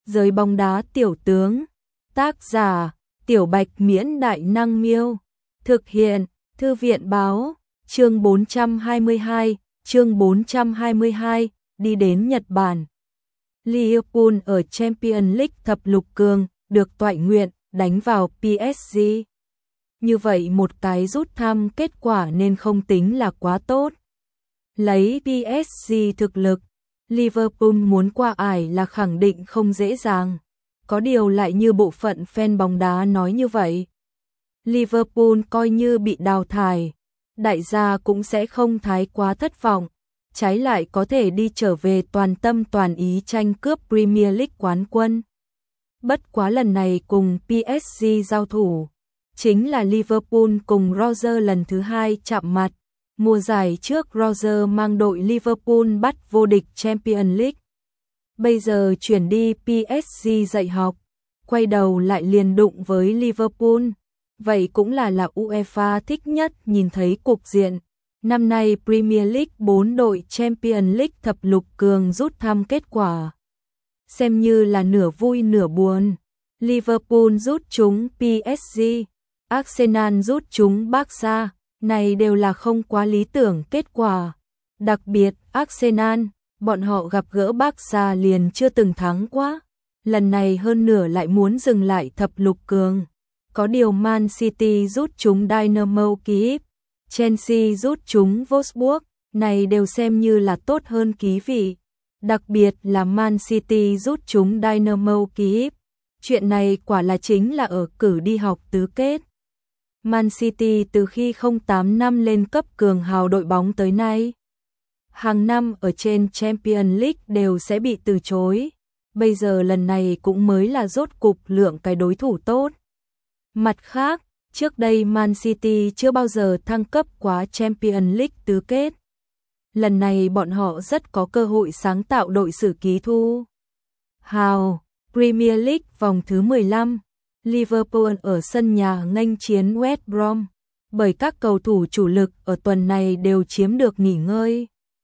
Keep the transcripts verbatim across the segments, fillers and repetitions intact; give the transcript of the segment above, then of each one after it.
Giới bóng đá tiểu tướng. Tác giả: Tiểu Bạch Miễn Đại Năng Miêu. Thực hiện: Thư viện Báo. Chương bốn trăm hai mươi hai, chương bốn trăm hai mươi hai, đi đến Nhật Bản. Liverpool ở Champions League thập lục cường, được toại nguyện, đánh vào pê ét giê. Như vậy một cái rút thăm kết quả nên không tính là quá tốt. Lấy pê ét giê thực lực, Liverpool muốn qua ải là khẳng định không dễ dàng. Có điều lại như bộ phận fan bóng đá nói như vậy. Liverpool coi như bị đào thải, đại gia cũng sẽ không thái quá thất vọng, trái lại có thể đi trở về toàn tâm toàn ý tranh cướp Premier League quán quân. Bất quá lần này cùng pê ét giê giao thủ, chính là Liverpool cùng Rodgers lần thứ hai chạm mặt. Mùa giải trước Rodgers mang đội Liverpool bắt vô địch Champions League. Bây giờ chuyển đi pê ét giê dạy học, quay đầu lại liền đụng với Liverpool. Vậy cũng là là UEFA thích nhất nhìn thấy cục diện. Năm nay Premier League bốn đội Champions League thập lục cường rút thăm kết quả. Xem như là nửa vui nửa buồn. Liverpool rút trúng pê ét giê, Arsenal rút trúng Barca, này đều là không quá lý tưởng kết quả. Đặc biệt Arsenal, bọn họ gặp gỡ Barca liền chưa từng thắng quá. Lần này hơn nửa lại muốn dừng lại thập lục cường. Có điều Man City rút trúng Dynamo Kyiv, Chelsea rút trúng Wolfsburg, này đều xem như là tốt hơn ký vị. Đặc biệt là Man City rút trúng Dynamo Kyiv. Chuyện này quả là chính là ở cử đi học tứ kết. Man City từ khi không tám năm lên cấp cường hào đội bóng tới nay, hàng năm ở trên Champions League đều sẽ bị từ chối. Bây giờ lần này cũng mới là rốt cục lượng cái đối thủ tốt. Mặt khác, trước đây Man City chưa bao giờ thăng cấp quá Champions League tứ kết. Lần này bọn họ rất có cơ hội sáng tạo đội sử ký thu hào. Premier League vòng thứ mười lăm, Liverpool ở sân nhà nghênh chiến West Brom, bởi các cầu thủ chủ lực ở tuần này đều chiếm được nghỉ ngơi.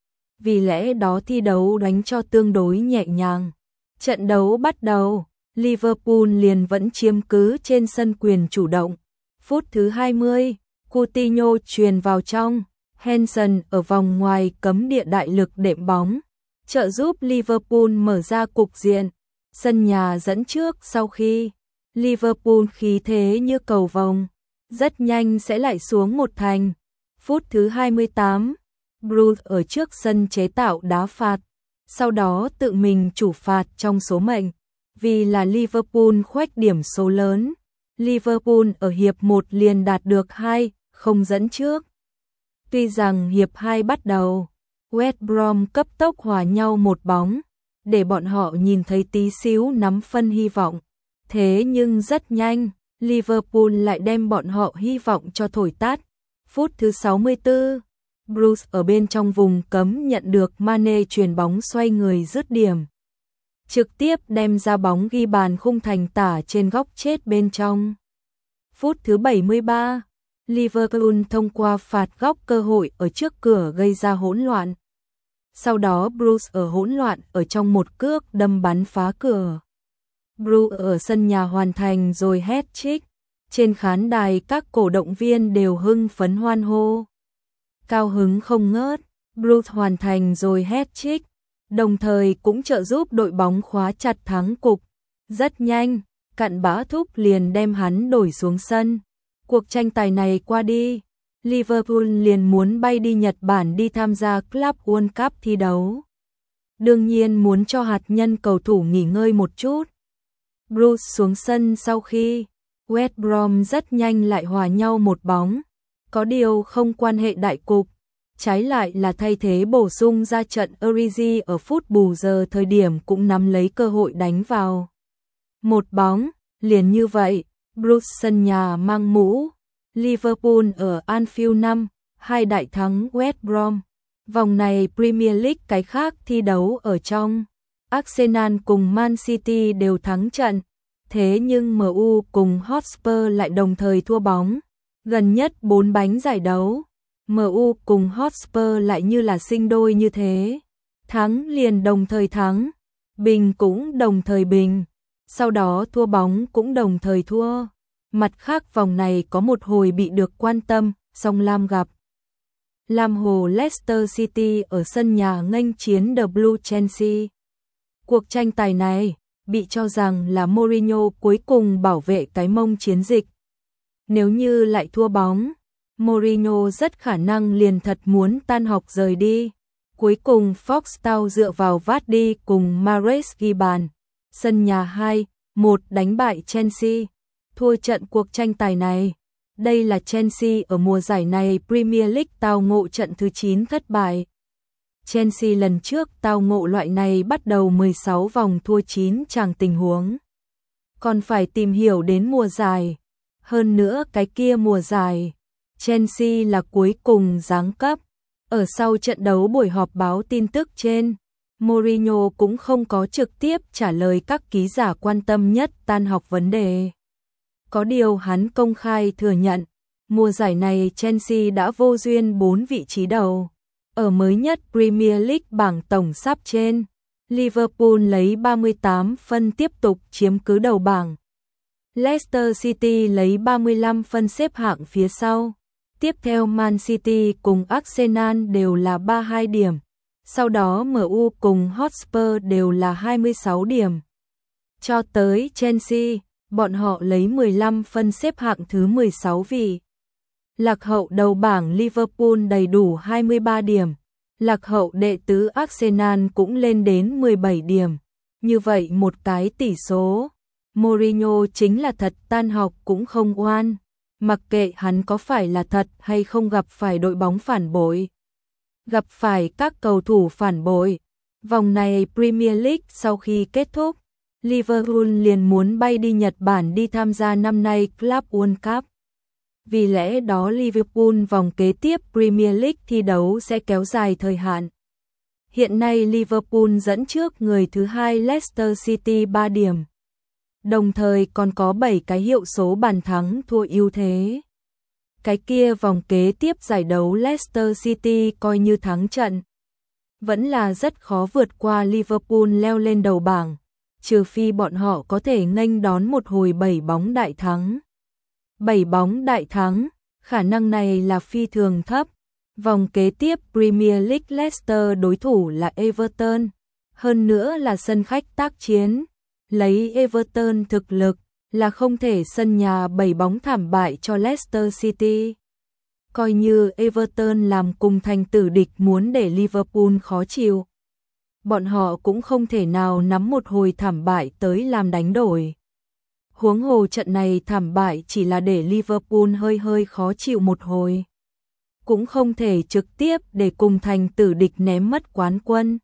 Vì lẽ đó thi đấu đánh cho tương đối nhẹ nhàng. Trận đấu bắt đầu, Liverpool liền vẫn chiếm cứ trên sân quyền chủ động. Phút thứ hai mươi, Coutinho chuyền vào trong, Henderson ở vòng ngoài cấm địa đại lực đệm bóng, trợ giúp Liverpool mở ra cục diện. Sân nhà dẫn trước sau khi Liverpool khí thế như cầu vồng, rất nhanh sẽ lại xuống một thành. Phút thứ hai mươi tám, Bruce ở trước sân chế tạo đá phạt, sau đó tự mình chủ phạt trong số mệnh. Vì là Liverpool khoét điểm số lớn, Liverpool ở hiệp một liền đạt được hai không dẫn trước. Tuy rằng hiệp hai bắt đầu, West Brom cấp tốc hòa nhau một bóng, để bọn họ nhìn thấy tí xíu nắm phân hy vọng. Thế nhưng rất nhanh, Liverpool lại đem bọn họ hy vọng cho thổi tắt. Phút thứ sáu mươi tư, Bruce ở bên trong vùng cấm nhận được Mane chuyền bóng xoay người dứt điểm, trực tiếp đem ra bóng ghi bàn khung thành tả trên góc chết bên trong. Phút thứ bảy mươi ba, Liverpool thông qua phạt góc cơ hội ở trước cửa gây ra hỗn loạn. Sau đó Bruce ở hỗn loạn ở trong một cước đâm bắn phá cửa. Bruce ở sân nhà hoàn thành rồi hat-trick. Trên khán đài các cổ động viên đều hưng phấn hoan hô, cao hứng không ngớt. Bruce hoàn thành rồi hat-trick, đồng thời cũng trợ giúp đội bóng khóa chặt thắng cục. Rất nhanh, cặn bã thúc liền đem hắn đổi xuống sân. Cuộc tranh tài này qua đi, Liverpool liền muốn bay đi Nhật Bản đi tham gia Club World Cup thi đấu. Đương nhiên muốn cho hạt nhân cầu thủ nghỉ ngơi một chút. Bruce xuống sân sau khi West Brom rất nhanh lại hòa nhau một bóng. Có điều không quan hệ đại cục, trái lại là thay thế bổ sung ra trận Origi ở phút bù giờ thời điểm cũng nắm lấy cơ hội đánh vào một bóng. Liền như vậy, Bruce sân nhà mang mũ Liverpool ở Anfield năm hai đại thắng West Brom. Vòng này Premier League cái khác thi đấu ở trong, Arsenal cùng Man City đều thắng trận. Thế nhưng em u cùng Hotspur lại đồng thời thua bóng. Gần nhất bốn bánh giải đấu, em u cùng Hotspur lại như là sinh đôi như thế. Thắng liền đồng thời thắng, bình cũng đồng thời bình. sau đó thua bóng cũng đồng thời thua. Mặt khác vòng này có một hồi bị được quan tâm, song Lam gặp Lam Hồ Leicester City ở sân nhà nghênh chiến The Blue Chelsea. Cuộc tranh tài này bị cho rằng là Mourinho cuối cùng bảo vệ cái mông chiến dịch. Nếu như lại thua bóng, Mourinho rất khả năng liền thật muốn tan học rời đi. Cuối cùng Fox Town dựa vào Vardy cùng Mahrez ghi bàn. Sân nhà hai một đánh bại Chelsea, thua trận cuộc tranh tài này. Đây là Chelsea ở mùa giải này Premier League tao ngộ trận thứ chín thất bại. Chelsea lần trước tao ngộ loại này bắt đầu mười sáu vòng thua chín chàng tình huống. Còn phải tìm hiểu đến mùa giải. Hơn nữa cái kia mùa giải, Chelsea là cuối cùng giáng cấp. Ở sau trận đấu buổi họp báo tin tức trên, Mourinho cũng không có trực tiếp trả lời các ký giả quan tâm nhất tan học vấn đề. Có điều hắn công khai thừa nhận, mùa giải này Chelsea đã vô duyên bốn vị trí đầu. Ở mới nhất Premier League bảng tổng sắp trên, Liverpool lấy ba mươi tám phân tiếp tục chiếm cứ đầu bảng. Leicester City lấy ba mươi lăm phân xếp hạng phía sau. Tiếp theo Man City cùng Arsenal đều là ba mươi hai điểm. Sau đó em u cùng Hotspur đều là hai mươi sáu điểm. Cho tới Chelsea, bọn họ lấy mười lăm phân xếp hạng thứ mười sáu vị. Lạc hậu đầu bảng Liverpool đầy đủ hai mươi ba điểm. Lạc hậu đệ tứ Arsenal cũng lên đến mười bảy điểm. Như vậy một cái tỷ số, Mourinho chính là thật tan học cũng không oan. Mặc kệ hắn có phải là thật hay không gặp phải đội bóng phản bội, gặp phải các cầu thủ phản bội. Vòng này Premier League sau khi kết thúc, Liverpool liền muốn bay đi Nhật Bản đi tham gia năm nay Club World Cup. Vì lẽ đó Liverpool vòng kế tiếp Premier League thi đấu sẽ kéo dài thời hạn. Hiện nay Liverpool dẫn trước người thứ hai Leicester City ba điểm. Đồng thời còn có bảy cái hiệu số bàn thắng thua ưu thế. Cái kia vòng kế tiếp giải đấu Leicester City coi như thắng trận, vẫn là rất khó vượt qua Liverpool leo lên đầu bảng, trừ phi bọn họ có thể nghênh đón một hồi bảy bóng đại thắng. bảy bóng đại thắng, khả năng này là phi thường thấp. Vòng kế tiếp Premier League Leicester đối thủ là Everton, hơn nữa là sân khách tác chiến. Lấy Everton thực lực là không thể sân nhà bảy bóng thảm bại cho Leicester City. Coi như Everton làm cùng thành tử địch muốn để Liverpool khó chịu, bọn họ cũng không thể nào nắm một hồi thảm bại tới làm đánh đổi. Huống hồ trận này thảm bại chỉ là để Liverpool hơi hơi khó chịu một hồi, cũng không thể trực tiếp để cùng thành tử địch ném mất quán quân.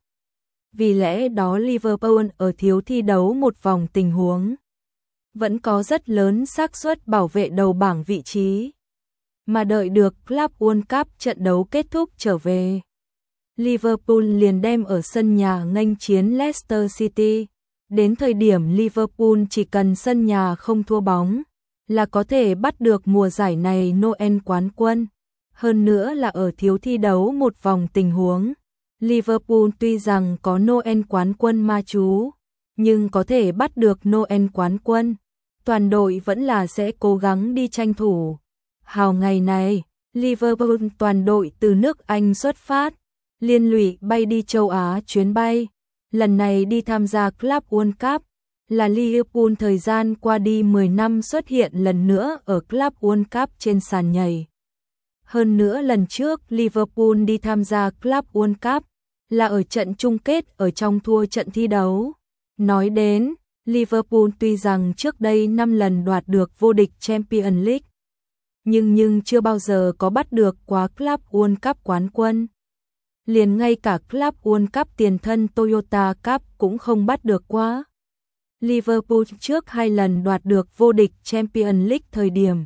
Vì lẽ đó Liverpool ở thiếu thi đấu một vòng tình huống, vẫn có rất lớn xác suất bảo vệ đầu bảng vị trí. Mà đợi được Club World Cup trận đấu kết thúc trở về, Liverpool liền đem ở sân nhà nghênh chiến Leicester City. Đến thời điểm Liverpool chỉ cần sân nhà không thua bóng, là có thể bắt được mùa giải này Noel quán quân. Hơn nữa là ở thiếu thi đấu một vòng tình huống. Liverpool tuy rằng có Noel quán quân ma chú, nhưng có thể bắt được Noel quán quân, toàn đội vẫn là sẽ cố gắng đi tranh thủ. Hào ngày này, Liverpool toàn đội từ nước Anh xuất phát, liên lụy bay đi châu Á chuyến bay. Lần này đi tham gia Club World Cup, là Liverpool thời gian qua đi mười năm xuất hiện lần nữa ở Club World Cup trên sàn nhảy. Hơn nữa lần trước Liverpool đi tham gia Club World Cup là ở trận chung kết ở trong thua trận thi đấu. Nói đến, Liverpool tuy rằng trước đây năm lần đoạt được vô địch Champions League, nhưng nhưng chưa bao giờ có bắt được quá Club World Cup quán quân. Liền ngay cả Club World Cup tiền thân Toyota Cup cũng không bắt được quá. Liverpool trước hai lần đoạt được vô địch Champions League thời điểm,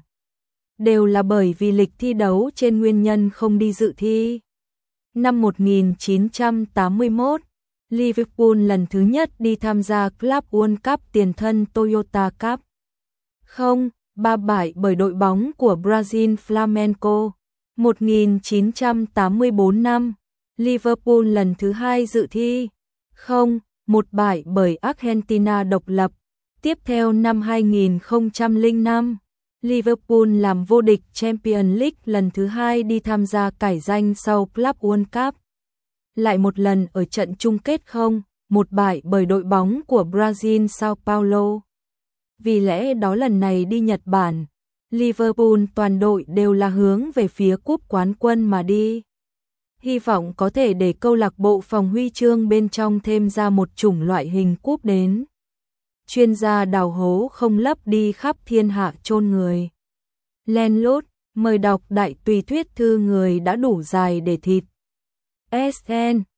đều là bởi vì lịch thi đấu trên nguyên nhân không đi dự thi. Năm một nghìn chín trăm tám mươi mốt, Liverpool lần thứ nhất đi tham gia Club World Cup tiền thân Toyota Cup. Không, ba bại bởi đội bóng của Brazil Flamengo. một nghìn chín trăm tám mươi tư năm, Liverpool lần thứ hai dự thi. Không, một bại bởi Argentina độc lập. Tiếp theo năm hai nghìn không trăm lẻ năm, Liverpool làm vô địch Champions League lần thứ hai đi tham gia cải danh sau Club World Cup. Lại một lần ở trận chung kết không, một bại bởi đội bóng của Brazil Sao Paulo. Vì lẽ đó lần này đi Nhật Bản, Liverpool toàn đội đều là hướng về phía cúp quán quân mà đi. Hy vọng có thể để câu lạc bộ phòng huy chương bên trong thêm ra một chủng loại hình cúp đến. Chuyên gia đào hố không lấp đi khắp thiên hạ chôn người. Len lút, mời đọc đại tùy thuyết thư người đã đủ dài để thịt. ét en